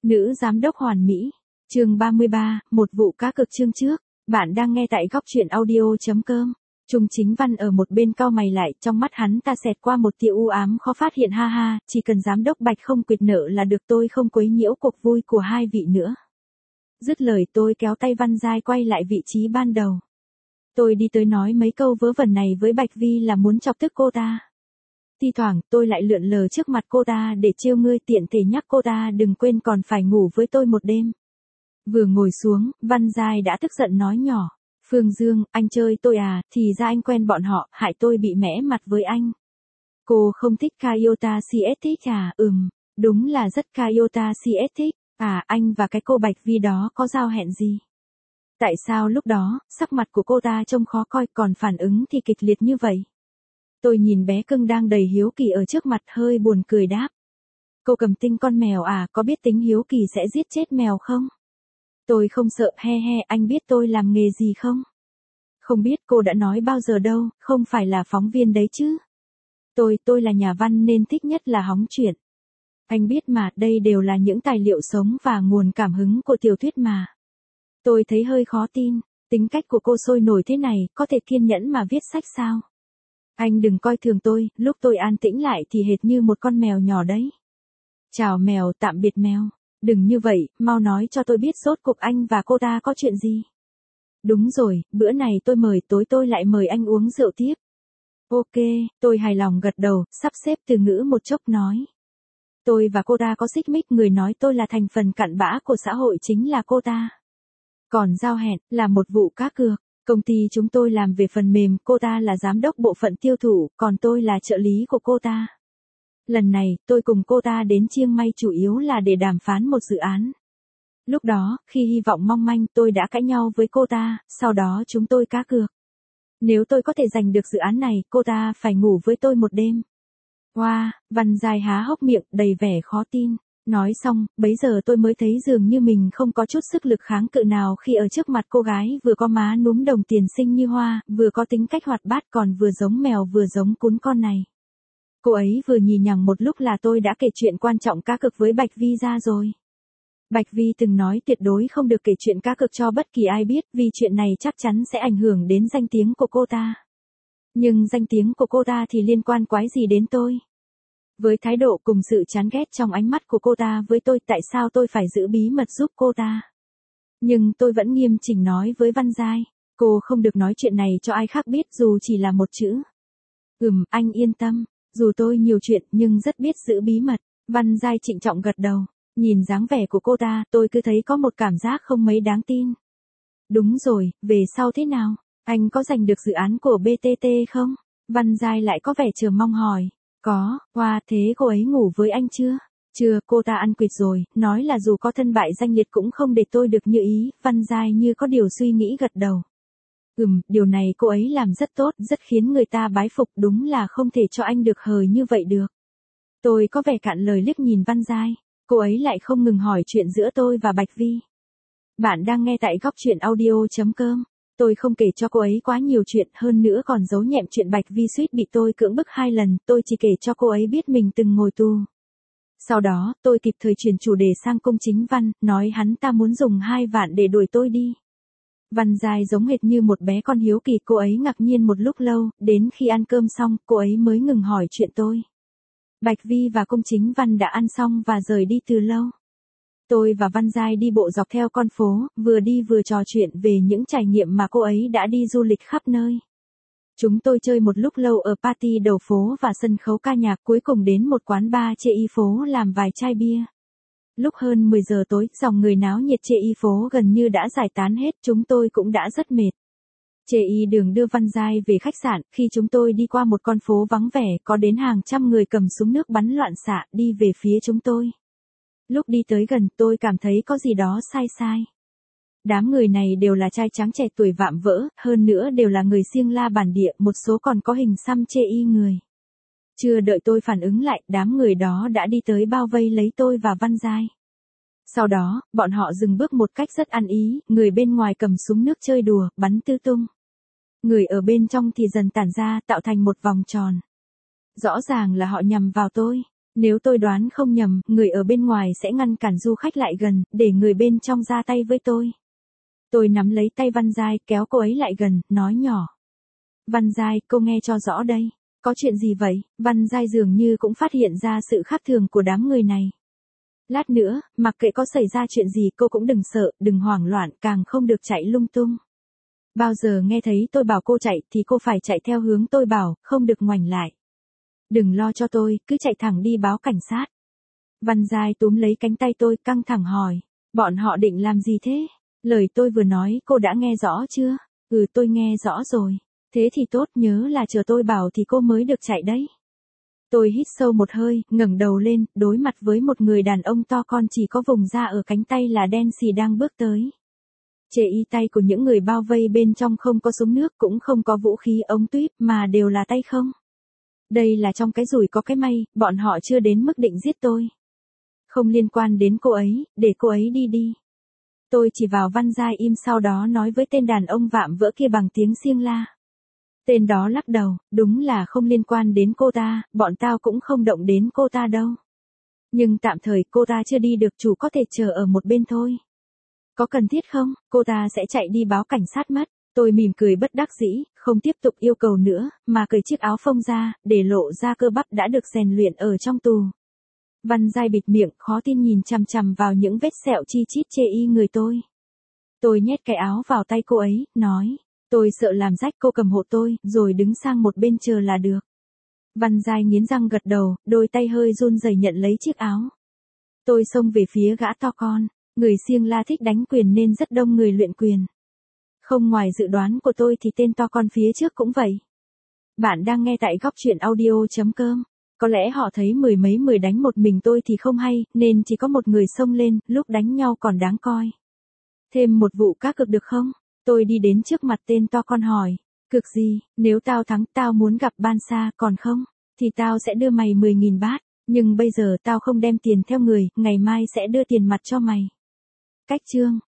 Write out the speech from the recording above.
Nữ giám đốc hoàn mỹ. Chương 33, một vụ cá cược chương trước. Bạn đang nghe tại góc truyện audio.com. Trung Chính Văn ở một bên cau mày lại, trong mắt hắn ta xẹt qua một tia u ám khó phát hiện, ha ha, chỉ cần giám đốc Bạch không quyệt nợ là được, tôi không quấy nhiễu cuộc vui của hai vị nữa. Dứt lời tôi kéo tay Văn Giai quay lại vị trí ban đầu. Tôi đi tới nói mấy câu vớ vẩn này với Bạch Vi là muốn chọc tức cô ta. Thi thoảng tôi lại lượn lờ trước mặt cô ta để trêu ngươi, tiện thể nhắc cô ta đừng quên còn phải ngủ với tôi một đêm. Vừa ngồi xuống, Văn Giai đã tức giận nói nhỏ. Phương Dương, anh chơi tôi à, thì ra anh quen bọn họ, hại tôi bị mẻ mặt với anh. Cô không thích Kyota CS thích à? Đúng là rất Kyota CS thích. À, anh và cái cô Bạch Vi đó có giao hẹn gì? Tại sao lúc đó, sắc mặt của cô ta trông khó coi, còn phản ứng thì kịch liệt như vậy? Tôi nhìn bé cưng đang đầy hiếu kỳ ở trước mặt, hơi buồn cười đáp. Cô cầm tinh con mèo à, có biết tính hiếu kỳ sẽ giết chết mèo không? Tôi không sợ, he he, anh biết tôi làm nghề gì không? Không biết, cô đã nói bao giờ đâu, không phải là phóng viên đấy chứ? Tôi là nhà văn nên thích nhất là hóng chuyện. Anh biết mà, đây đều là những tài liệu sống và nguồn cảm hứng của tiểu thuyết mà. Tôi thấy hơi khó tin, tính cách của cô sôi nổi thế này, có thể kiên nhẫn mà viết sách sao? Anh đừng coi thường tôi, lúc tôi an tĩnh lại thì hệt như một con mèo nhỏ đấy. Chào mèo, tạm biệt mèo. Đừng như vậy, mau nói cho tôi biết rốt cuộc anh và cô ta có chuyện gì. Đúng rồi, bữa này tôi mời, tối tôi lại mời anh uống rượu tiếp. Ok, tôi hài lòng gật đầu, sắp xếp từ ngữ một chốc nói. Tôi và cô ta có xích mích, người nói tôi là thành phần cặn bã của xã hội chính là cô ta. Còn giao hẹn, là một vụ cá cược. Công ty chúng tôi làm về phần mềm, cô ta là giám đốc bộ phận tiêu thụ, còn tôi là trợ lý của cô ta. Lần này, tôi cùng cô ta đến Chiang Mai chủ yếu là để đàm phán một dự án. Lúc đó, khi hy vọng mong manh, tôi đã cãi nhau với cô ta, sau đó chúng tôi cá cược. Nếu tôi có thể giành được dự án này, cô ta phải ngủ với tôi một đêm. Wow, Văn Giai há hốc miệng, đầy vẻ khó tin. Nói xong, bấy giờ tôi mới thấy dường như mình không có chút sức lực kháng cự nào khi ở trước mặt cô gái vừa có má núm đồng tiền xinh như hoa, vừa có tính cách hoạt bát, còn vừa giống mèo vừa giống cún con này. Cô ấy vừa nhì nhằng một lúc là tôi đã kể chuyện quan trọng cá cược với Bạch Vi ra rồi. Bạch Vi từng nói tuyệt đối không được kể chuyện cá cược cho bất kỳ ai biết, vì chuyện này chắc chắn sẽ ảnh hưởng đến danh tiếng của cô ta. Nhưng danh tiếng của cô ta thì liên quan quái gì đến tôi? Với thái độ cùng sự chán ghét trong ánh mắt của cô ta với tôi, tại sao tôi phải giữ bí mật giúp cô ta? Nhưng tôi vẫn nghiêm chỉnh nói với Văn Giai, cô không được nói chuyện này cho ai khác biết dù chỉ là một chữ. Anh yên tâm, dù tôi nhiều chuyện nhưng rất biết giữ bí mật. Văn Giai trịnh trọng gật đầu, nhìn dáng vẻ của cô ta, tôi cứ thấy có một cảm giác không mấy đáng tin. Đúng rồi, về sau thế nào? Anh có giành được dự án của BTT không? Văn Giai lại có vẻ chờ mong hỏi. Có, thế cô ấy ngủ với anh chưa? Chưa, cô ta ăn quỵt rồi, nói là dù có thân bại danh liệt cũng không để tôi được như ý. Văn Giai như có điều suy nghĩ gật đầu. Điều này cô ấy làm rất tốt, rất khiến người ta bái phục, đúng là không thể cho anh được hời như vậy được. Tôi có vẻ cạn lời liếc nhìn Văn Giai, cô ấy lại không ngừng hỏi chuyện giữa tôi và Bạch Vi. Bạn đang nghe tại góc truyện audio.com. Tôi không kể cho cô ấy quá nhiều chuyện, hơn nữa còn giấu nhẹm chuyện Bạch Vi suýt bị tôi cưỡng bức 2 lần, tôi chỉ kể cho cô ấy biết mình từng ngồi tù. Sau đó, tôi kịp thời chuyển chủ đề sang Cung Chính Văn, nói hắn ta muốn dùng 2 vạn để đuổi tôi đi. Văn Giai giống hệt như một bé con hiếu kỳ, cô ấy ngạc nhiên một lúc lâu, đến khi ăn cơm xong, cô ấy mới ngừng hỏi chuyện tôi. Bạch Vi và Cung Chính Văn đã ăn xong và rời đi từ lâu. Tôi và Văn Giai đi bộ dọc theo con phố, vừa đi vừa trò chuyện về những trải nghiệm mà cô ấy đã đi du lịch khắp nơi. Chúng tôi chơi một lúc lâu ở party đầu phố và sân khấu ca nhạc, cuối cùng đến một quán bar chê y phố làm vài chai bia. Lúc hơn 10 giờ tối, dòng người náo nhiệt chê y phố gần như đã giải tán hết, chúng tôi cũng đã rất mệt. Chê y đường đưa Văn Giai về khách sạn, khi chúng tôi đi qua một con phố vắng vẻ, có đến hàng trăm người cầm súng nước bắn loạn xạ, đi về phía chúng tôi. Lúc đi tới gần, tôi cảm thấy có gì đó sai sai. Đám người này đều là trai tráng trẻ tuổi vạm vỡ, hơn nữa đều là người Xiêng La bản địa, một số còn có hình xăm chê y người. Chưa đợi tôi phản ứng lại, đám người đó đã đi tới bao vây lấy tôi và Văn Giai. Sau đó, bọn họ dừng bước một cách rất ăn ý, người bên ngoài cầm súng nước chơi đùa, bắn tứ tung. Người ở bên trong thì dần tản ra, tạo thành một vòng tròn. Rõ ràng là họ nhằm vào tôi. Nếu tôi đoán không nhầm, người ở bên ngoài sẽ ngăn cản du khách lại gần, để người bên trong ra tay với tôi. Tôi nắm lấy tay Văn Giai, kéo cô ấy lại gần, nói nhỏ. Văn Giai, cô nghe cho rõ đây. Có chuyện gì vậy? Văn Giai dường như cũng phát hiện ra sự khác thường của đám người này. Lát nữa, mặc kệ có xảy ra chuyện gì cô cũng đừng sợ, đừng hoảng loạn, càng không được chạy lung tung. Bao giờ nghe thấy tôi bảo cô chạy thì cô phải chạy theo hướng tôi bảo, không được ngoảnh lại. Đừng lo cho tôi, cứ chạy thẳng đi báo cảnh sát. Văn Giai túm lấy cánh tay tôi căng thẳng hỏi. Bọn họ định làm gì thế? Lời tôi vừa nói cô đã nghe rõ chưa? Ừ, tôi nghe rõ rồi. Thế thì tốt, nhớ là chờ tôi bảo thì cô mới được chạy đấy. Tôi hít sâu một hơi, ngẩng đầu lên, đối mặt với một người đàn ông to con chỉ có vùng da ở cánh tay là đen xì đang bước tới. Chệ y tay của những người bao vây bên trong không có súng nước cũng không có vũ khí ống tuyếp mà đều là tay không. Đây là trong cái rủi có cái may, bọn họ chưa đến mức định giết tôi. Không liên quan đến cô ấy, để cô ấy đi đi. Tôi chỉ vào Văn Giai im sau đó nói với tên đàn ông vạm vỡ kia bằng tiếng xiêng la. Tên đó lắc đầu, đúng là không liên quan đến cô ta, bọn tao cũng không động đến cô ta đâu. Nhưng tạm thời cô ta chưa đi được, chủ có thể chờ ở một bên thôi. Có cần thiết không? Cô ta sẽ chạy đi báo cảnh sát mất. Tôi mỉm cười bất đắc dĩ, không tiếp tục yêu cầu nữa, mà cởi chiếc áo phông ra, để lộ ra cơ bắp đã được rèn luyện ở trong tù. Văn Giai bịt miệng, khó tin nhìn chằm chằm vào những vết sẹo chi chít chê y người tôi. Tôi nhét cái áo vào tay cô ấy, nói. Tôi sợ làm rách, cô cầm hộ tôi, rồi đứng sang một bên chờ là được. Văn Giai nghiến răng gật đầu, đôi tay hơi run rẩy nhận lấy chiếc áo. Tôi xông về phía gã to con. Người xiêng la thích đánh quyền nên rất đông người luyện quyền. Không ngoài dự đoán của tôi thì tên to con phía trước cũng vậy. Bạn đang nghe tại góc truyện audio.com. Có lẽ họ thấy mười mấy người đánh một mình tôi thì không hay, nên chỉ có một người xông lên, lúc đánh nhau còn đáng coi. Thêm một vụ cá cược được không? Tôi đi đến trước mặt tên to con hỏi. Cược gì? Nếu tao thắng tao muốn gặp Ban Sa, còn không? Thì tao sẽ đưa mày 10.000 bát. Nhưng bây giờ tao không đem tiền theo người, ngày mai sẽ đưa tiền mặt cho mày. Cách chương.